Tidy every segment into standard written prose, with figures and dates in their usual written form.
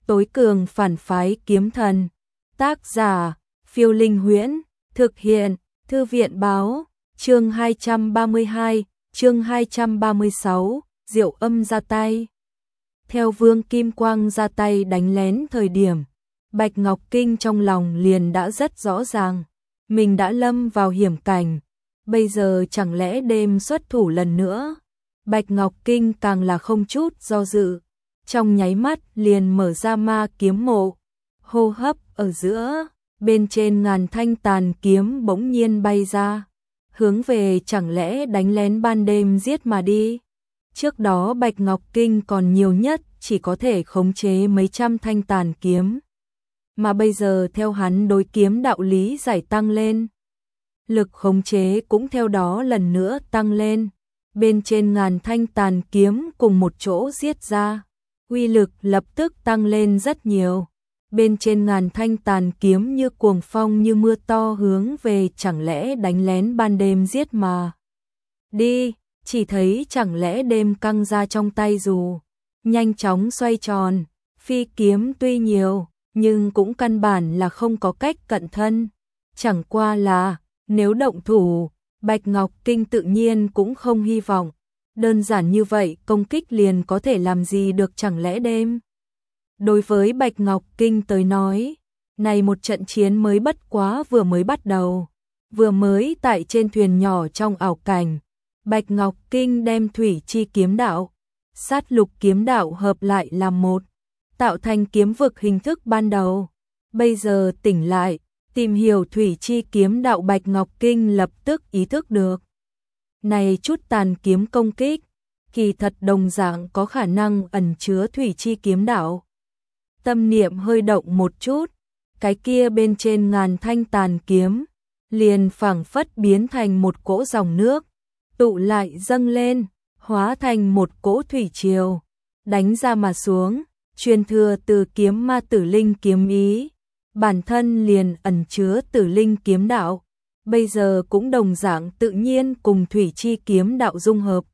tối cường phản phái kiếm thần. Tác giả, Phiêu Linh Huyễn, thực hiện, Thư viện báo, chương 232, chương 236, Diệu Âm ra tay. Theo Vương Kim Quang ra tay đánh lén thời điểm, Bạch Ngọc Kinh trong lòng liền đã rất rõ ràng, mình đã lâm vào hiểm cảnh, bây giờ chẳng lẽ đêm xuất thủ lần nữa. Bạch Ngọc Kinh càng là không chút do dự, trong nháy mắt liền mở ra ma kiếm mộ, hô hấp ở giữa, bên trên ngàn thanh tàn kiếm bỗng nhiên bay ra, hướng về chẳng lẽ đánh lén ban đêm giết mà đi. Trước đó Bạch Ngọc Kinh còn nhiều nhất chỉ có thể khống chế mấy trăm thanh tàn kiếm, mà bây giờ theo hắn đối kiếm đạo lý giải tăng lên, lực khống chế cũng theo đó lần nữa tăng lên, bên trên ngàn thanh tàn kiếm cùng một chỗ giết ra, uy lực lập tức tăng lên rất nhiều. Bên trên ngàn thanh tàn kiếm như cuồng phong như mưa to hướng về chẳng lẽ đánh lén ban đêm giết mà đi, chỉ thấy chẳng lẽ đêm căng ra trong tay dù, nhanh chóng xoay tròn, phi kiếm tuy nhiều, nhưng cũng căn bản là không có cách cận thân, chẳng qua là, nếu động thủ, Bạch Ngọc Kinh tự nhiên cũng không hy vọng, đơn giản như vậy công kích liền có thể làm gì được chẳng lẽ đêm. Đối với Bạch Ngọc Kinh tới nói, này một trận chiến mới bất quá vừa mới bắt đầu, vừa mới tại trên thuyền nhỏ trong ảo cảnh, Bạch Ngọc Kinh đem thủy chi kiếm đạo, sát lục kiếm đạo hợp lại làm một, tạo thành kiếm vực hình thức ban đầu. Bây giờ tỉnh lại, tìm hiểu thủy chi kiếm đạo Bạch Ngọc Kinh lập tức ý thức được. Này chút tàn kiếm công kích, kỳ thật đồng dạng có khả năng ẩn chứa thủy chi kiếm đạo. Tâm niệm hơi động một chút, cái kia bên trên ngàn thanh tàn kiếm, liền phảng phất biến thành một cỗ dòng nước, tụ lại dâng lên, hóa thành một cỗ thủy triều, đánh ra mà xuống, truyền thừa từ kiếm ma tử linh kiếm ý, bản thân liền ẩn chứa tử linh kiếm đạo, bây giờ cũng đồng dạng tự nhiên cùng thủy chi kiếm đạo dung hợp.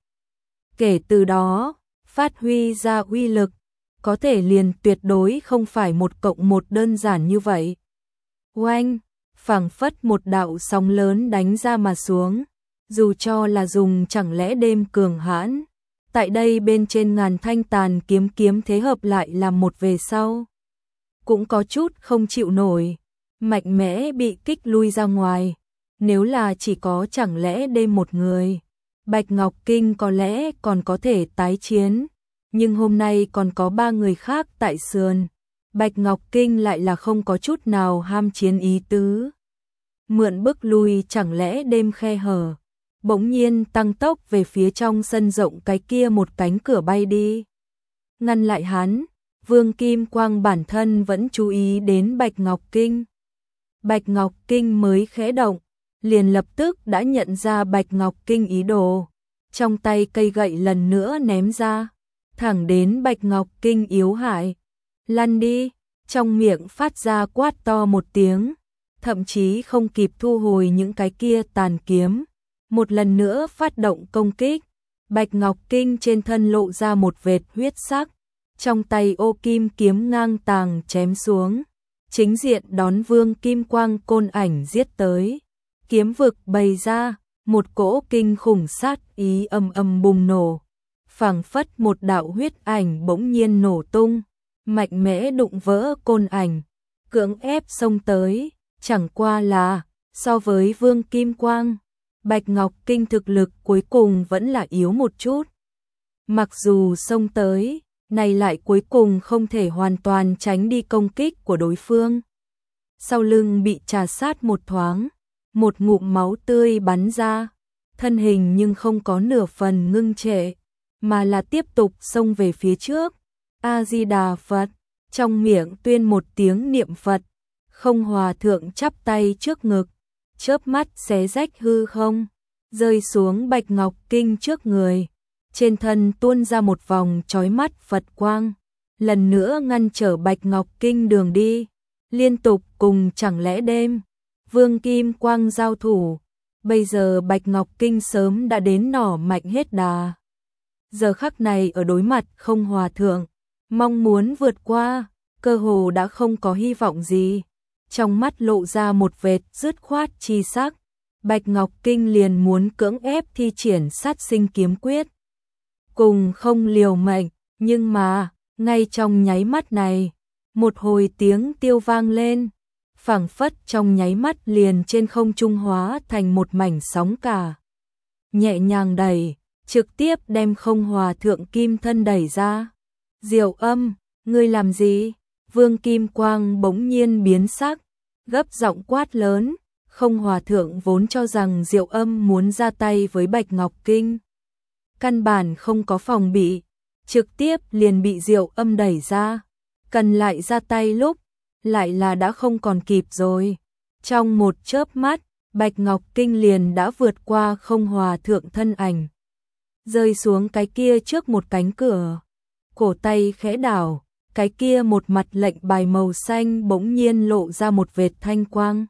Kể từ đó, phát huy ra uy lực, có thể liền tuyệt đối không phải 1+1 đơn giản như vậy. Oanh, phảng phất một đạo sóng lớn đánh ra mà xuống, dù cho là dùng chẳng lẽ đêm cường hãn, tại đây bên trên ngàn thanh tàn kiếm thế hợp lại làm một về sau, cũng có chút không chịu nổi, mạnh mẽ bị kích lui ra ngoài. Nếu là chỉ có chẳng lẽ đêm một người, Bạch Ngọc Kinh có lẽ còn có thể tái chiến, nhưng hôm nay còn có 3 người khác tại sườn, Bạch Ngọc Kinh lại là không có chút nào ham chiến ý tứ. Mượn bức lui chẳng lẽ đêm khe hở, bỗng nhiên tăng tốc về phía trong sân rộng cái kia một cánh cửa bay đi. Ngăn lại hắn, Vương Kim Quang bản thân vẫn chú ý đến Bạch Ngọc Kinh. Bạch Ngọc Kinh mới khẽ động, liền lập tức đã nhận ra Bạch Ngọc Kinh ý đồ, trong tay cây gậy lần nữa ném ra, thẳng đến Bạch Ngọc Kinh yếu hại. Lăn đi, trong miệng phát ra quát to một tiếng, thậm chí không kịp thu hồi những cái kia tàn kiếm, một lần nữa phát động công kích. Bạch Ngọc Kinh trên thân lộ ra một vệt huyết sắc, trong tay ô kim kiếm ngang tàng chém xuống, chính diện đón Vương Kim Quang côn ảnh giết tới. Kiếm vực bày ra, một cỗ kinh khủng sát ý âm âm bùng nổ, phảng phất một đạo huyết ảnh bỗng nhiên nổ tung, mạnh mẽ đụng vỡ côn ảnh, cưỡng ép xông tới, chẳng qua là, so với Vương Kim Quang, Bạch Ngọc Kinh thực lực cuối cùng vẫn là yếu một chút. Mặc dù xông tới, này lại cuối cùng không thể hoàn toàn tránh đi công kích của đối phương. Sau lưng bị trà sát một thoáng, một ngụm máu tươi bắn ra, thân hình nhưng không có nửa phần ngưng trệ, mà là tiếp tục xông về phía trước. A-di-đà Phật, trong miệng tuyên một tiếng niệm Phật, không hòa thượng chắp tay trước ngực, chớp mắt xé rách hư không, rơi xuống Bạch Ngọc Kinh trước người, trên thân tuôn ra một vòng chói mắt Phật quang, lần nữa ngăn trở Bạch Ngọc Kinh đường đi, liên tục cùng chẳng lẽ đêm, Vương Kim Quang giao thủ, bây giờ Bạch Ngọc Kinh sớm đã đến nỏ mạnh hết đà. Giờ khắc này ở đối mặt không hòa thượng, mong muốn vượt qua, cơ hồ đã không có hy vọng gì. Trong mắt lộ ra một vệt dứt khoát chi sắc, Bạch Ngọc Kinh liền muốn cưỡng ép thi triển sát sinh kiếm quyết. Cùng không liều mệnh, nhưng mà, ngay trong nháy mắt này, một hồi tiếng tiêu vang lên, phảng phất trong nháy mắt liền trên không trung hóa thành một mảnh sóng cả. Nhẹ nhàng đẩy, trực tiếp đem Không Hòa Thượng kim thân đẩy ra. Diệu Âm, ngươi làm gì? Vương Kim Quang bỗng nhiên biến sắc, gấp giọng quát lớn. Không Hòa Thượng vốn cho rằng Diệu Âm muốn ra tay với Bạch Ngọc Kinh. Căn bản không có phòng bị, trực tiếp liền bị Diệu Âm đẩy ra. Cần lại ra tay lúc, lại là đã không còn kịp rồi. Trong một chớp mắt, Bạch Ngọc Kinh liền đã vượt qua Không Hòa Thượng thân ảnh, rơi xuống cái kia trước một cánh cửa. Cổ tay khẽ đảo, cái kia một mặt lệnh bài màu xanh bỗng nhiên lộ ra một vệt thanh quang,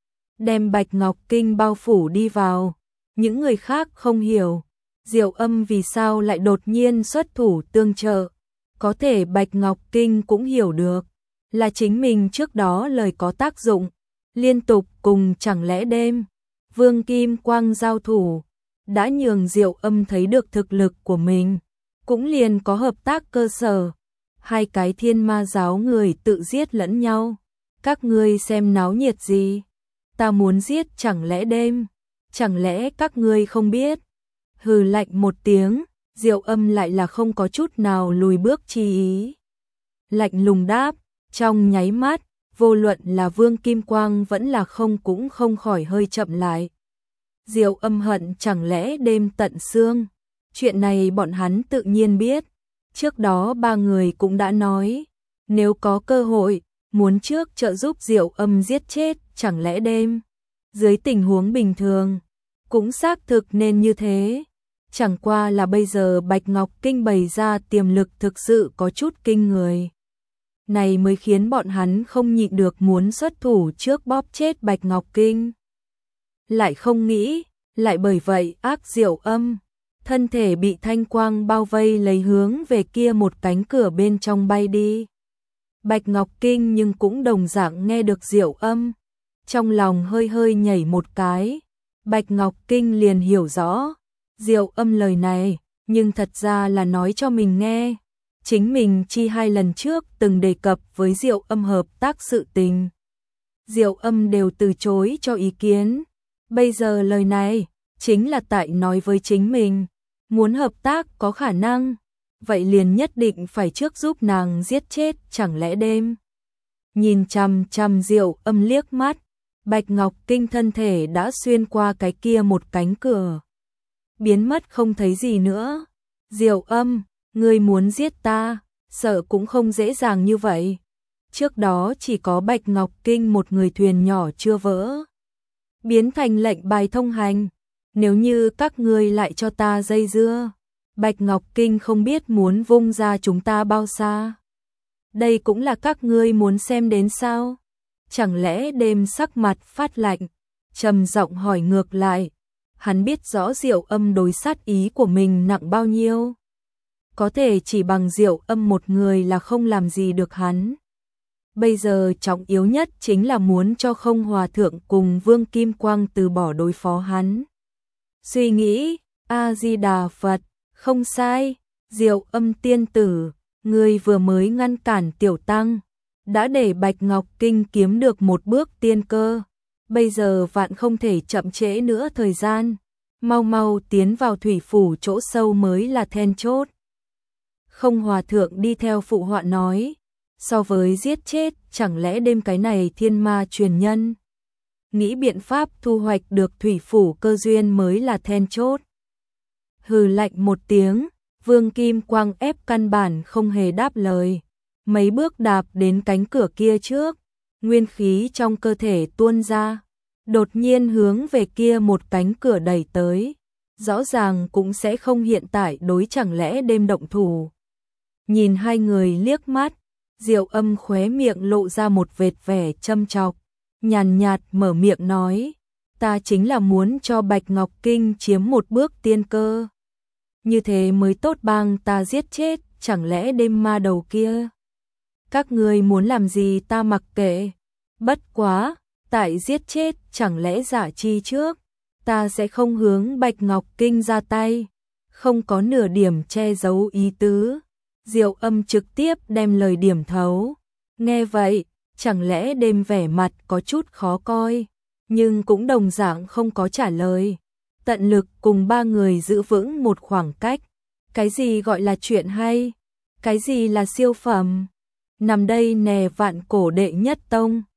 đem Bạch Ngọc Kinh bao phủ đi vào. Những người khác không hiểu, Diệu Âm vì sao lại đột nhiên xuất thủ tương trợ. Có thể Bạch Ngọc Kinh cũng hiểu được, là chính mình trước đó lời có tác dụng, liên tục cùng chẳng lẽ đêm Vương Kim Quang giao thủ, đã nhường Diệu Âm thấy được thực lực của mình, cũng liền có hợp tác cơ sở. Hai cái Thiên Ma giáo người tự giết lẫn nhau, các ngươi xem náo nhiệt gì? Ta muốn giết chẳng lẽ đêm, chẳng lẽ các ngươi không biết? Hừ lạnh một tiếng, Diệu Âm lại là không có chút nào lùi bước chi ý. Lạnh lùng đáp, trong nháy mắt, vô luận là Vương Kim Quang vẫn là không cũng không khỏi hơi chậm lại. Diệu Âm hận chẳng lẽ đêm tận xương, chuyện này bọn hắn tự nhiên biết. Trước đó ba người cũng đã nói, nếu có cơ hội, muốn trước trợ giúp Diệu Âm giết chết chẳng lẽ đêm. Dưới tình huống bình thường, cũng xác thực nên như thế. Chẳng qua là bây giờ Bạch Ngọc Kinh bày ra tiềm lực thực sự có chút kinh người. Này mới khiến bọn hắn không nhịn được muốn xuất thủ trước bóp chết Bạch Ngọc Kinh. Lại không nghĩ, lại bởi vậy ác Diệu Âm, thân thể bị thanh quang bao vây lấy hướng về kia một cánh cửa bên trong bay đi. Bạch Ngọc Kinh nhưng cũng đồng dạng nghe được Diệu Âm, trong lòng hơi hơi nhảy một cái. Bạch Ngọc Kinh liền hiểu rõ, Diệu Âm lời này, nhưng thật ra là nói cho mình nghe. Chính mình chi hai lần trước từng đề cập với Diệu Âm hợp tác sự tình, Diệu Âm đều từ chối cho ý kiến. Bây giờ lời này, chính là tại nói với chính mình, muốn hợp tác có khả năng, vậy liền nhất định phải trước giúp nàng giết chết chẳng lẽ đêm. Nhìn chằm chằm Diệu Âm liếc mắt, Bạch Ngọc Kinh thân thể đã xuyên qua cái kia một cánh cửa, biến mất không thấy gì nữa. Diệu Âm, ngươi muốn giết ta, sợ cũng không dễ dàng như vậy. Trước đó chỉ có Bạch Ngọc Kinh một người thuyền nhỏ chưa vỡ, biến thành lệnh bài thông hành. Nếu như các ngươi lại cho ta dây dưa, Bạch Ngọc Kinh không biết muốn vung ra chúng ta bao xa. Đây cũng là các ngươi muốn xem đến sao? Chẳng lẽ đêm sắc mặt phát lạnh, trầm giọng hỏi ngược lại. Hắn biết rõ Diệu Âm đối sát ý của mình nặng bao nhiêu. Có thể chỉ bằng Diệu Âm một người là không làm gì được hắn. Bây giờ trọng yếu nhất chính là muốn cho Không Hòa Thượng cùng Vương Kim Quang từ bỏ đối phó hắn. Suy nghĩ, A-di-đà Phật, không sai, Diệu Âm tiên tử, ngươi vừa mới ngăn cản tiểu tăng, đã để Bạch Ngọc Kinh kiếm được một bước tiên cơ. Bây giờ vạn không thể chậm trễ nữa thời gian, mau mau tiến vào thủy phủ chỗ sâu mới là then chốt. Không Hòa Thượng đi theo phụ họa nói, so với giết chết chẳng lẽ đêm cái này thiên ma truyền nhân, nghĩ biện pháp thu hoạch được thủy phủ cơ duyên mới là then chốt. Hừ lạnh một tiếng, Vương Kim Quang ép căn bản không hề đáp lời, mấy bước đạp đến cánh cửa kia trước, nguyên khí trong cơ thể tuôn ra, đột nhiên hướng về kia một cánh cửa đẩy tới, rõ ràng cũng sẽ không hiện tại đối chẳng lẽ đêm động thủ. Nhìn hai người liếc mắt, Diệu Âm khóe miệng lộ ra một vệt vẻ châm chọc, nhàn nhạt mở miệng nói, ta chính là muốn cho Bạch Ngọc Kinh chiếm một bước tiên cơ. Như thế mới tốt bang ta giết chết chẳng lẽ đêm ma đầu kia. các ngươi muốn làm gì ta mặc kệ. Bất quá, tại giết chết chẳng lẽ Giả Chi trước, ta sẽ không hướng Bạch Ngọc Kinh ra tay, không có nửa điểm che giấu ý tứ. Diệu Âm trực tiếp đem lời điểm thấu. Nghe vậy, chẳng lẽ đêm vẻ mặt có chút khó coi, nhưng cũng đồng dạng không có trả lời. Tận lực cùng ba người giữ vững một khoảng cách. Cái gì gọi là chuyện hay? Cái gì là siêu phẩm? Nằm đây nè Vạn Cổ đệ nhất tông.